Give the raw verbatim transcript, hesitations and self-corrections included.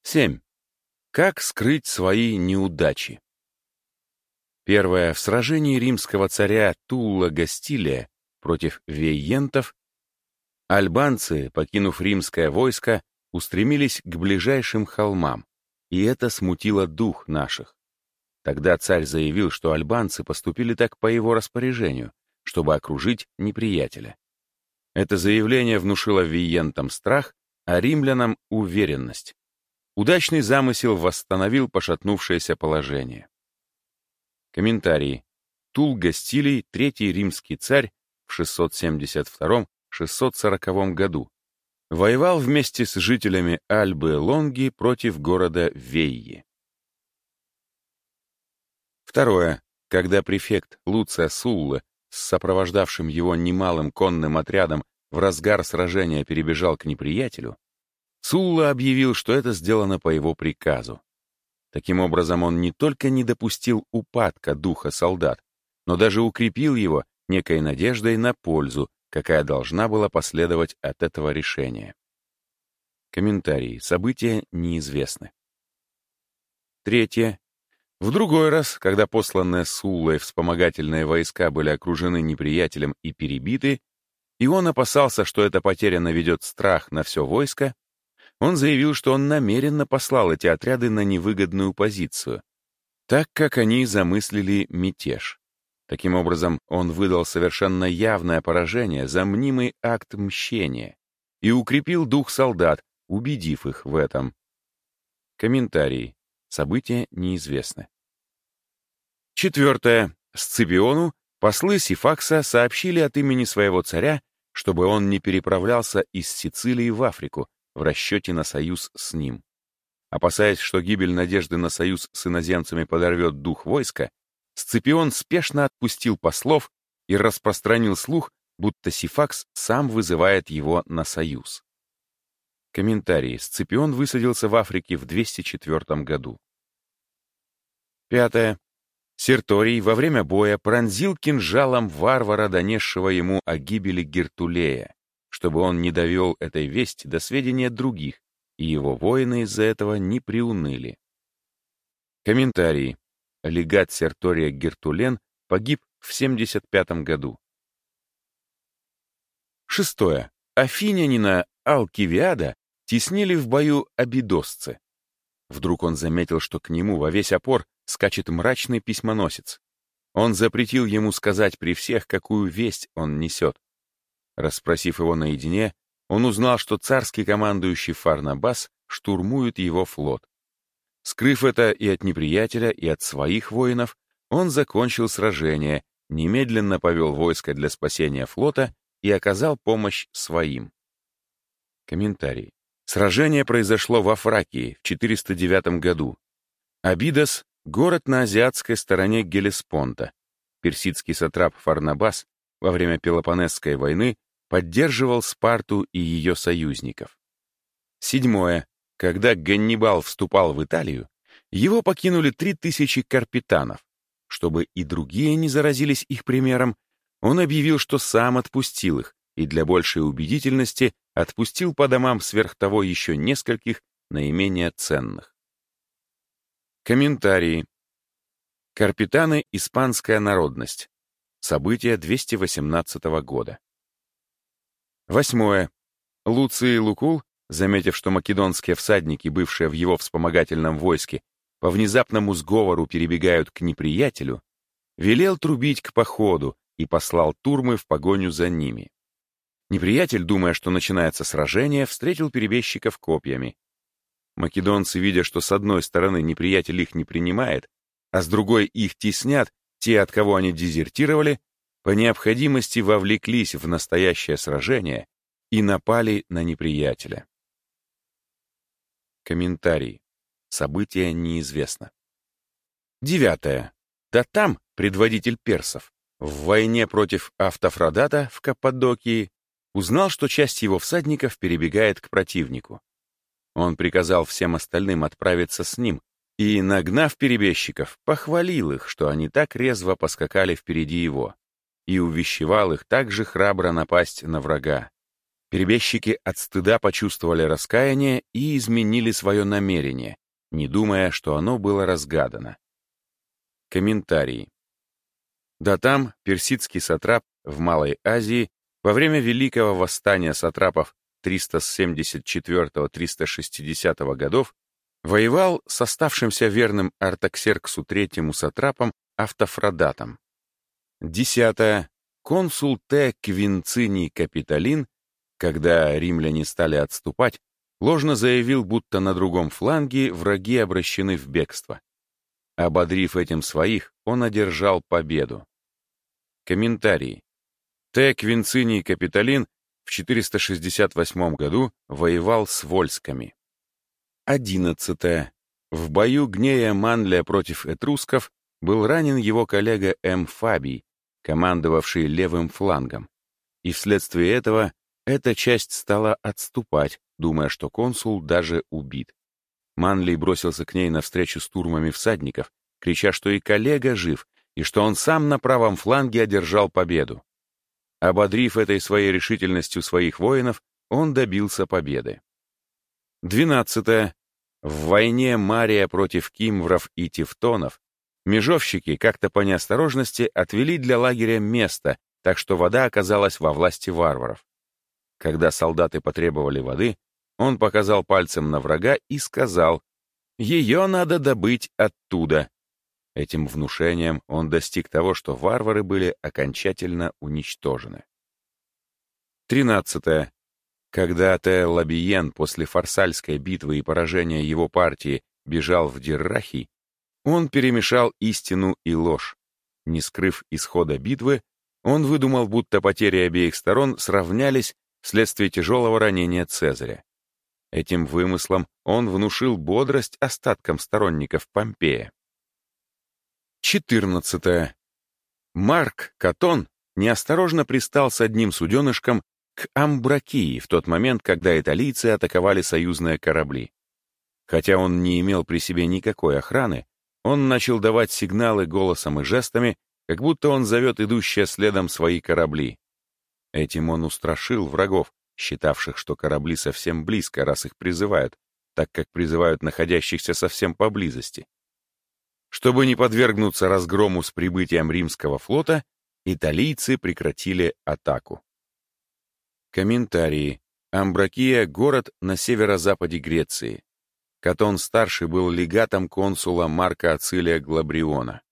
семь. Как скрыть свои неудачи? Первое. В сражении римского царя Тулла Гастилия против вейентов альбанцы, покинув римское войско, устремились к ближайшим холмам, и это смутило дух наших. Тогда царь заявил, что альбанцы поступили так по его распоряжению, чтобы окружить неприятеля. Это заявление внушило вейентам страх, а римлянам — уверенность. Удачный замысел восстановил пошатнувшееся положение. Комментарии. Тул Гастилий, третий римский царь в шестьсот семьдесят втором — шестьсот сороковом году, воевал вместе с жителями Альбы Лонги против города Вейи. Второе. Когда префект Луция Сулла с сопровождавшим его немалым конным отрядом в разгар сражения перебежал к неприятелю, Сулла объявил, что это сделано по его приказу. Таким образом, он не только не допустил упадка духа солдат, но даже укрепил его некой надеждой на пользу, какая должна была последовать от этого решения. Комментарии. События неизвестны. Третье. В другой раз, когда посланные Суллой вспомогательные войска были окружены неприятелем и перебиты, и он опасался, что эта потеря наведет страх на все войско, он заявил, что он намеренно послал эти отряды на невыгодную позицию, так как они замыслили мятеж. Таким образом, он выдал совершенно явное поражение за мнимый акт мщения и укрепил дух солдат, убедив их в этом. Комментарии. События неизвестны. Четвертое. Сципиону послы Сифакса сообщили от имени своего царя, чтобы он не переправлялся из Сицилии в Африку в расчете на союз с ним. Опасаясь, что гибель надежды на союз с иноземцами подорвет дух войска, Сципион спешно отпустил послов и распространил слух, будто Сифакс сам вызывает его на союз. Комментарии. Сципион высадился в Африке в двести четвёртом году. Пятое. Серторий во время боя пронзил кинжалом варвара, донесшего ему о гибели Гертулея, чтобы он не довел этой вести до сведения других, и его воины из-за этого не приуныли. Комментарии. Легат Сертория Гертулен погиб в семьдесят пятом году. Шестое. Афинянина Алкивиада теснили в бою абидосцы. Вдруг он заметил, что к нему во весь опор скачет мрачный письмоносец. Он запретил ему сказать при всех, какую весть он несет. Расспросив его наедине, он узнал, что царский командующий Фарнабас штурмует его флот. Скрыв это и от неприятеля, и от своих воинов, он закончил сражение, немедленно повел войско для спасения флота и оказал помощь своим. Комментарий. Сражение произошло во Фракии в четыреста девятом году. Абидос — город на азиатской стороне Геллеспонта. Персидский сатрап Фарнабас во время Пелопоннесской войны поддерживал Спарту и ее союзников. Седьмое. Когда Ганнибал вступал в Италию, его покинули три тысячи карпитанов. Чтобы и другие не заразились их примером, он объявил, что сам отпустил их, и для большей убедительности отпустил по домам сверх того еще нескольких наименее ценных. Комментарии. Карпитаны — испанская народность. События двести восемнадцатого года. Восьмое. Луций Лукул, заметив, что македонские всадники, бывшие в его вспомогательном войске, по внезапному сговору перебегают к неприятелю, велел трубить к походу и послал турмы в погоню за ними. Неприятель, думая, что начинается сражение, встретил перебежчиков копьями. Македонцы, видя, что с одной стороны неприятель их не принимает, а с другой их теснят те, от кого они дезертировали, по необходимости вовлеклись в настоящее сражение и напали на неприятеля. Комментарий. События неизвестно. Девятое. Датам, предводитель персов, в войне против Автофродата в Каппадокии узнал, что часть его всадников перебегает к противнику. Он приказал всем остальным отправиться с ним и, нагнав перебежчиков, похвалил их, что они так резво поскакали впереди его, и увещевал их также храбро напасть на врага. Перебежчики от стыда почувствовали раскаяние и изменили свое намерение, не думая, что оно было разгадано. Комментарии. Да там персидский сатрап в Малой Азии во время Великого восстания сатрапов триста семьдесят четвёртого — триста шестидесятого годов воевал с оставшимся верным Артаксерксу третьему сатрапом Автофрадатом. Десятое. Консул Т. Квинциний Капитолин, когда римляне стали отступать, ложно заявил, будто на другом фланге враги обращены в бегство. Ободрив этим своих, он одержал победу. Комментарии. Т. Квинциний Капитолин в четыреста шестьдесят восьмом году воевал с вольсками. Одиннадцатое. В бою Гнея Манлия против этрусков был ранен его коллега М. Фабий, командовавший левым флангом, и вследствие этого эта часть стала отступать, думая, что консул даже убит. Манлий бросился к ней навстречу с турмами всадников, крича, что и коллега жив, и что он сам на правом фланге одержал победу. Ободрив этой своей решительностью своих воинов, он добился победы. Двенадцатое. В войне Мария против кимвров и тевтонов межовщики как-то по неосторожности отвели для лагеря место, так что вода оказалась во власти варваров. Когда солдаты потребовали воды, он показал пальцем на врага и сказал: «Ее надо добыть оттуда». Этим внушением он достиг того, что варвары были окончательно уничтожены. Тринадцатое. Когда Т. Лабиен после Фарсальской битвы и поражения его партии бежал в Диррахий, он перемешал истину и ложь. Не скрыв исхода битвы, он выдумал, будто потери обеих сторон сравнялись вследствие тяжелого ранения Цезаря. Этим вымыслом он внушил бодрость остаткам сторонников Помпея. четырнадцатое. Марк Катон неосторожно пристал с одним суденышком к Амбракии в тот момент, когда италийцы атаковали союзные корабли. Хотя он не имел при себе никакой охраны, он начал давать сигналы голосом и жестами, как будто он зовет идущие следом свои корабли. Этим он устрашил врагов, считавших, что корабли совсем близко, раз их призывают, так как призывают находящихся совсем поблизости. Чтобы не подвергнуться разгрому с прибытием римского флота, италийцы прекратили атаку. Комментарии. Амбракия — город на северо-западе Греции. Катон-старший был легатом консула Марка Ацилия Глабриона.